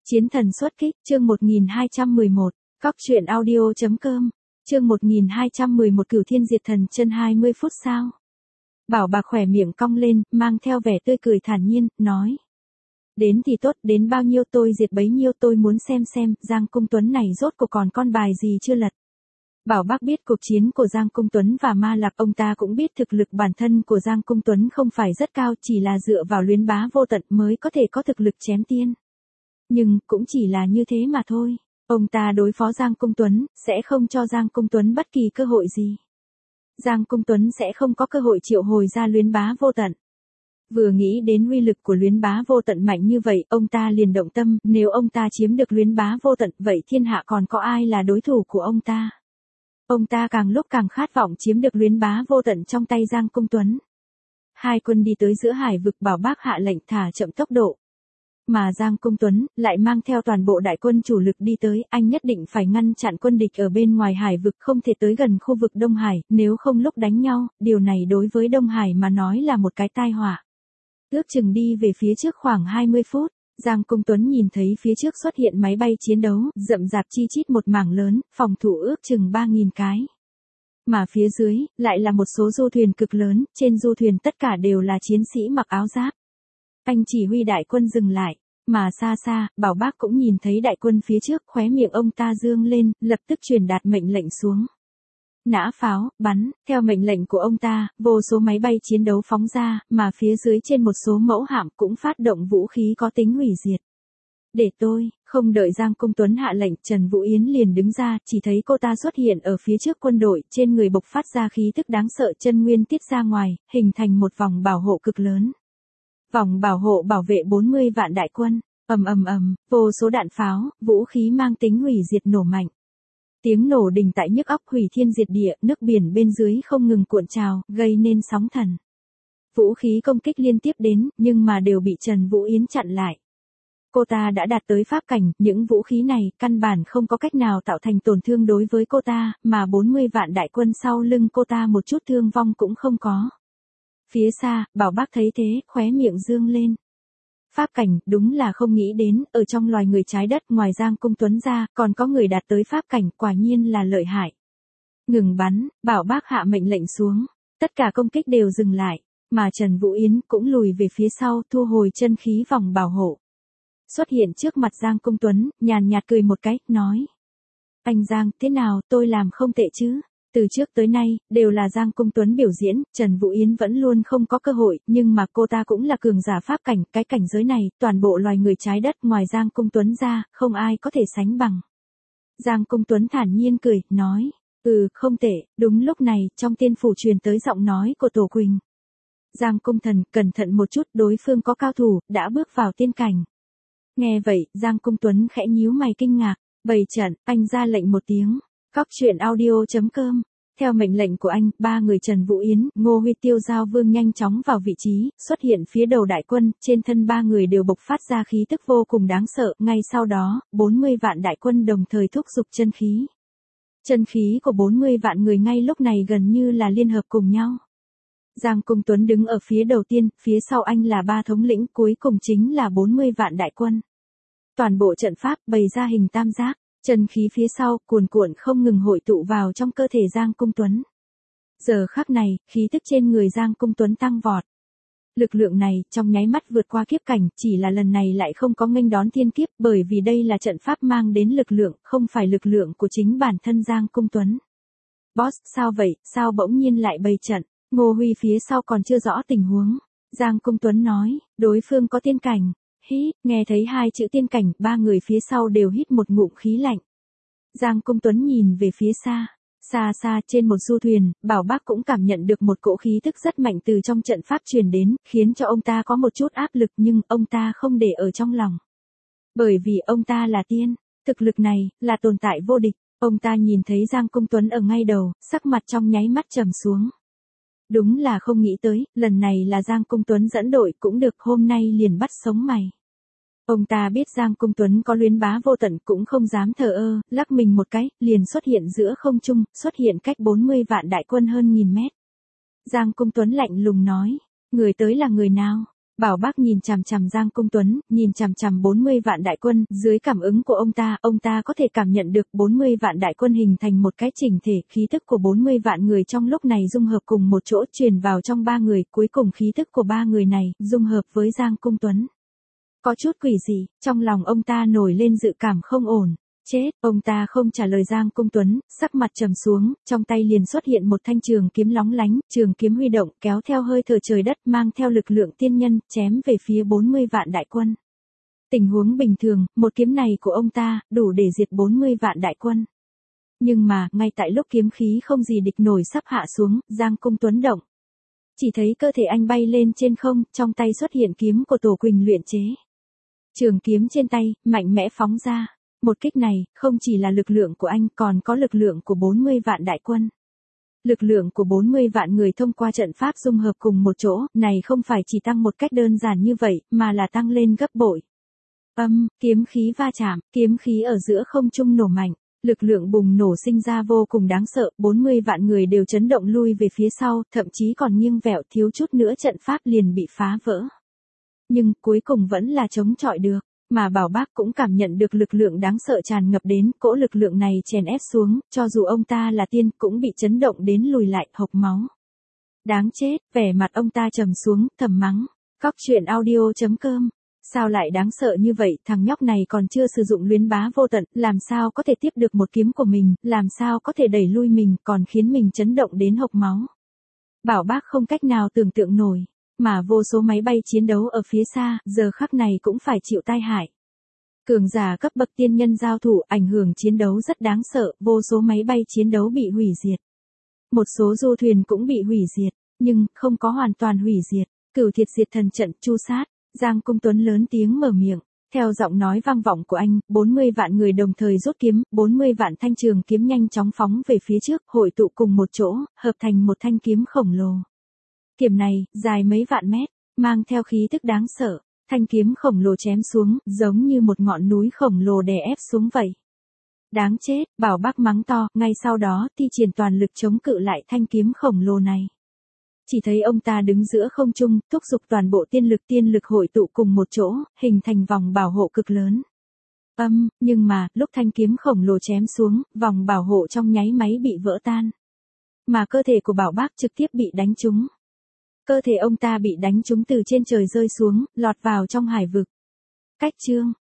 Chiến thần xuất kích, chương 1211, Cóc truyện audio.com, chương 1211 Cửu Thiên Diệt Thần chân 20 phút sau. Bảo Bạc khỏe miệng cong lên, mang theo vẻ tươi cười thản nhiên, nói. Đến thì tốt, đến bao nhiêu tôi diệt bấy nhiêu, tôi muốn xem, Giang Cung Tuấn này rốt cuộc còn con bài gì chưa lật. Bảo Bác biết cuộc chiến của Giang Cung Tuấn và Ma Lạc, ông ta cũng biết thực lực bản thân của Giang Cung Tuấn không phải rất cao, chỉ là dựa vào luyến bá vô tận mới có thể có thực lực chém tiên. Nhưng, cũng chỉ là như thế mà thôi. Ông ta đối phó Giang Cung Tuấn, sẽ không cho Giang Cung Tuấn bất kỳ cơ hội gì. Giang Cung Tuấn sẽ không có cơ hội triệu hồi ra luyến bá vô tận. Vừa nghĩ đến uy lực của luyến bá vô tận mạnh như vậy, ông ta liền động tâm, nếu ông ta chiếm được luyến bá vô tận, vậy thiên hạ còn có ai là đối thủ của ông ta? Ông ta càng lúc càng khát vọng chiếm được luyến bá vô tận trong tay Giang Cung Tuấn. Hai quân đi tới giữa hải vực, Bảo Bác hạ lệnh thả chậm tốc độ. Mà Giang Cung Tuấn lại mang theo toàn bộ đại quân chủ lực đi tới, anh nhất định phải ngăn chặn quân địch ở bên ngoài hải vực, không thể tới gần khu vực Đông Hải, nếu không lúc đánh nhau, điều này đối với Đông Hải mà nói là một cái tai họa. Ước chừng đi về phía trước khoảng 20 phút, Giang Cung Tuấn nhìn thấy phía trước xuất hiện máy bay chiến đấu, rậm rạp chi chít một mảng lớn, phòng thủ ước chừng 3.000 cái. Mà phía dưới, lại là một số du thuyền cực lớn, trên du thuyền tất cả đều là chiến sĩ mặc áo giáp. Anh chỉ huy đại quân dừng lại, mà xa xa, Bảo Bác cũng nhìn thấy đại quân phía trước, khóe miệng ông ta dương lên, lập tức truyền đạt mệnh lệnh xuống. Nã pháo, bắn, theo mệnh lệnh của ông ta, vô số máy bay chiến đấu phóng ra, mà phía dưới trên một số mẫu hạm cũng phát động vũ khí có tính hủy diệt. Để tôi, không đợi Giang Cung Tuấn hạ lệnh, Trần Vũ Yến liền đứng ra, chỉ thấy cô ta xuất hiện ở phía trước quân đội, trên người bộc phát ra khí tức đáng sợ, chân nguyên tiết ra ngoài, hình thành một vòng bảo hộ cực lớn. Vòng bảo hộ bảo vệ 40 vạn đại quân, ầm, vô số đạn pháo, vũ khí mang tính hủy diệt nổ mạnh. Tiếng nổ đình tại nhức óc, hủy thiên diệt địa, nước biển bên dưới không ngừng cuộn trào, gây nên sóng thần. Vũ khí công kích liên tiếp đến, nhưng mà đều bị Trần Vũ Yến chặn lại. Cô ta đã đạt tới pháp cảnh, những vũ khí này, căn bản không có cách nào tạo thành tổn thương đối với cô ta, mà 40 vạn đại quân sau lưng cô ta một chút thương vong cũng không có. Phía xa, Bảo Bác thấy thế, khóe miệng dương lên. Pháp cảnh, đúng là không nghĩ đến, ở trong loài người trái đất ngoài Giang Cung Tuấn ra, còn có người đạt tới pháp cảnh, quả nhiên là lợi hại. Ngừng bắn, Bảo Bác hạ mệnh lệnh xuống, tất cả công kích đều dừng lại, mà Trần Vũ Yến cũng lùi về phía sau, thu hồi chân khí vòng bảo hộ. Xuất hiện trước mặt Giang Cung Tuấn, nhàn nhạt cười một cái, nói. Anh Giang, thế nào, tôi làm không tệ chứ? Từ trước tới nay, đều là Giang Cung Tuấn biểu diễn, Trần Vũ Yến vẫn luôn không có cơ hội, nhưng mà cô ta cũng là cường giả pháp cảnh, cái cảnh giới này, toàn bộ loài người trái đất ngoài Giang Cung Tuấn ra, không ai có thể sánh bằng. Giang Cung Tuấn thản nhiên cười, nói, không tệ, đúng lúc này, trong tiên phủ truyền tới giọng nói của Tổ Quỳnh. Giang Cung Thần, cẩn thận một chút, đối phương có cao thủ, đã bước vào tiên cảnh. Nghe vậy, Giang Cung Tuấn khẽ nhíu mày kinh ngạc, bày trận, anh ra lệnh một tiếng. Cóc truyện audio.com. Theo mệnh lệnh của anh, ba người Trần Vũ Yến, Ngô Huy Tiêu Giao Vương nhanh chóng vào vị trí, xuất hiện phía đầu đại quân, trên thân ba người đều bộc phát ra khí tức vô cùng đáng sợ, ngay sau đó, 40 vạn đại quân đồng thời thúc giục chân khí. Chân khí của 40 vạn người ngay lúc này gần như là liên hợp cùng nhau. Giang Cung Tuấn đứng ở phía đầu tiên, phía sau anh là ba thống lĩnh, cuối cùng chính là 40 vạn đại quân. Toàn bộ trận pháp bày ra hình tam giác. Chân khí phía sau, cuồn cuộn không ngừng hội tụ vào trong cơ thể Giang Cung Tuấn. Giờ khắc này, khí tức trên người Giang Cung Tuấn tăng vọt. Lực lượng này, trong nháy mắt vượt qua kiếp cảnh, chỉ là lần này lại không có nghênh đón thiên kiếp, bởi vì đây là trận pháp mang đến lực lượng, không phải lực lượng của chính bản thân Giang Cung Tuấn. Boss, sao vậy, sao bỗng nhiên lại bày trận? Ngô Huy phía sau còn chưa rõ tình huống. Giang Cung Tuấn nói, đối phương có tiên cảnh. Hít, nghe thấy hai chữ tiên cảnh, ba người phía sau đều hít một ngụm khí lạnh. Giang Cung Tuấn nhìn về phía xa. Xa trên một du thuyền, Bảo Bác cũng cảm nhận được một cỗ khí tức rất mạnh từ trong trận pháp truyền đến, khiến cho ông ta có một chút áp lực nhưng ông ta không để ở trong lòng. Bởi vì ông ta là tiên, thực lực này, là tồn tại vô địch. Ông ta nhìn thấy Giang Cung Tuấn ở ngay đầu, sắc mặt trong nháy mắt trầm xuống. Đúng là không nghĩ tới, lần này là Giang Cung Tuấn dẫn đội cũng được, hôm nay liền bắt sống mày. Ông ta biết Giang Cung Tuấn có luyến bá vô tận cũng không dám thờ ơ, lắc mình một cái, liền xuất hiện giữa không trung, xuất hiện cách 40 vạn đại quân hơn 1000 mét. Giang Cung Tuấn lạnh lùng nói, người tới là người nào? Bảo Bác nhìn chằm chằm Giang Cung Tuấn, nhìn chằm chằm 40 vạn đại quân, dưới cảm ứng của ông ta có thể cảm nhận được 40 vạn đại quân hình thành một cái chỉnh thể, khí tức của 40 vạn người trong lúc này dung hợp cùng một chỗ truyền vào trong ba người, cuối cùng khí tức của ba người này dung hợp với Giang Cung Tuấn. Có chút quỷ dị, trong lòng ông ta nổi lên dự cảm không ổn. Chết, ông ta không trả lời Giang Cung Tuấn, sắc mặt trầm xuống, trong tay liền xuất hiện một thanh trường kiếm lóng lánh, trường kiếm huy động, kéo theo hơi thở trời đất, mang theo lực lượng tiên nhân, chém về phía 40 vạn đại quân. Tình huống bình thường, một kiếm này của ông ta, đủ để diệt 40 vạn đại quân. Nhưng mà, ngay tại lúc kiếm khí không gì địch nổi sắp hạ xuống, Giang Cung Tuấn động. Chỉ thấy cơ thể anh bay lên trên không, trong tay xuất hiện kiếm của Tổ Quỳnh luyện chế. Trường kiếm trên tay, mạnh mẽ phóng ra. Một kích này, không chỉ là lực lượng của anh, còn có lực lượng của 40 vạn đại quân. Lực lượng của 40 vạn người thông qua trận pháp dung hợp cùng một chỗ, này không phải chỉ tăng một cách đơn giản như vậy, mà là tăng lên gấp bội. Kiếm khí va chạm, kiếm khí ở giữa không trung nổ mạnh, lực lượng bùng nổ sinh ra vô cùng đáng sợ, 40 vạn người đều chấn động lui về phía sau, thậm chí còn nghiêng vẹo, thiếu chút nữa trận pháp liền bị phá vỡ. Nhưng, cuối cùng vẫn là chống chọi được. Mà Bảo Bác cũng cảm nhận được lực lượng đáng sợ tràn ngập đến, cỗ lực lượng này chèn ép xuống, cho dù ông ta là tiên cũng bị chấn động đến lùi lại, hộc máu. Đáng chết, vẻ mặt ông ta trầm xuống, thầm mắng. Cóc truyện audio.com. Sao lại đáng sợ như vậy, thằng nhóc này còn chưa sử dụng luyến bá vô tận, làm sao có thể tiếp được một kiếm của mình, làm sao có thể đẩy lui mình, còn khiến mình chấn động đến hộc máu. Bảo Bác không cách nào tưởng tượng nổi. Mà vô số máy bay chiến đấu ở phía xa, giờ khắc này cũng phải chịu tai hại. Cường giả cấp bậc tiên nhân giao thủ, ảnh hưởng chiến đấu rất đáng sợ, vô số máy bay chiến đấu bị hủy diệt. Một số du thuyền cũng bị hủy diệt, nhưng không có hoàn toàn hủy diệt. Cửu Thiệt Diệt Thần Trận chu sát, Giang Cung Tuấn lớn tiếng mở miệng. Theo giọng nói vang vọng của anh, 40 vạn người đồng thời rút kiếm, 40 vạn thanh trường kiếm nhanh chóng phóng về phía trước, hội tụ cùng một chỗ, hợp thành một thanh kiếm khổng lồ. Kiếm này, dài mấy vạn mét, mang theo khí tức đáng sợ, thanh kiếm khổng lồ chém xuống, giống như một ngọn núi khổng lồ đè ép xuống vậy. Đáng chết, Bảo Bác mắng to, ngay sau đó thi triển toàn lực chống cự lại thanh kiếm khổng lồ này. Chỉ thấy ông ta đứng giữa không trung, thúc giục toàn bộ tiên lực hội tụ cùng một chỗ, hình thành vòng bảo hộ cực lớn. Nhưng mà, lúc thanh kiếm khổng lồ chém xuống, vòng bảo hộ trong nháy máy bị vỡ tan. Mà cơ thể của Bảo Bác trực tiếp bị đánh trúng. Cơ thể ông ta bị đánh trúng từ trên trời rơi xuống, lọt vào trong hải vực. Cách chương